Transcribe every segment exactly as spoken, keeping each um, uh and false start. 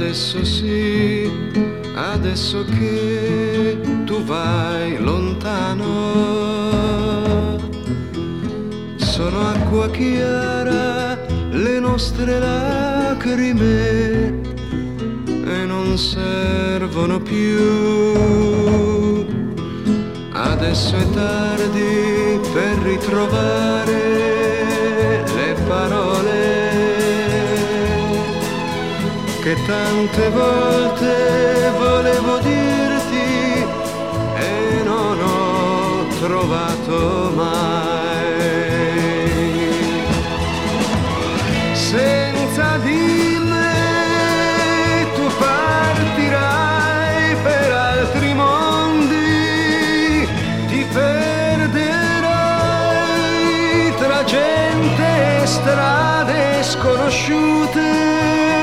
Adesso sì, adesso che tu vai lontano, sono acqua chiara le nostre lacrime e non servono più. Adesso è tardi per ritrovare le parole che tante volte volevo dirti e non ho trovato mai. Senza di me tu partirai per altri mondi, ti perderai tra gente e strade sconosciute.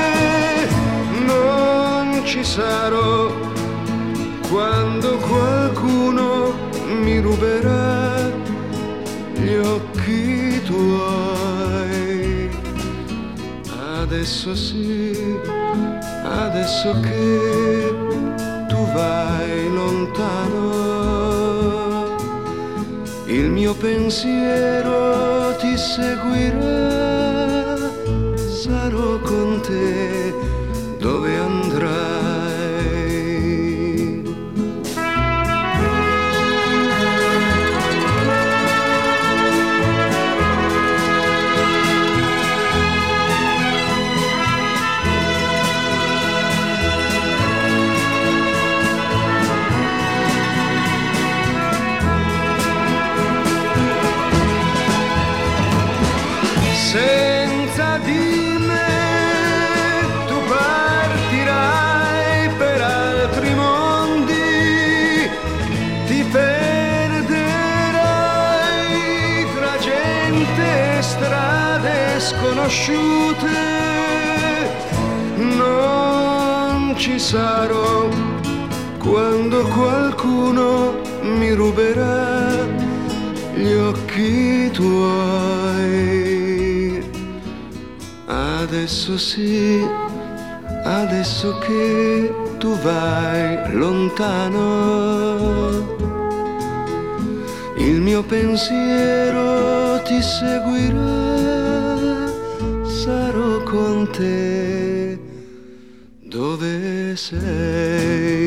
Ci sarò quando qualcuno mi ruberà gli occhi tuoi. Adesso sì, adesso che tu vai lontano, il mio pensiero ti seguirà, sarò con te dove andrai. Senza di me tu partirai per altri mondi, ti perderai tra gente e strade sconosciute. Non ci sarò quando qualcuno mi ruberà gli occhi tuoi. Adesso sì, adesso che tu vai lontano, il mio pensiero ti seguirà, sarò con te dove sei.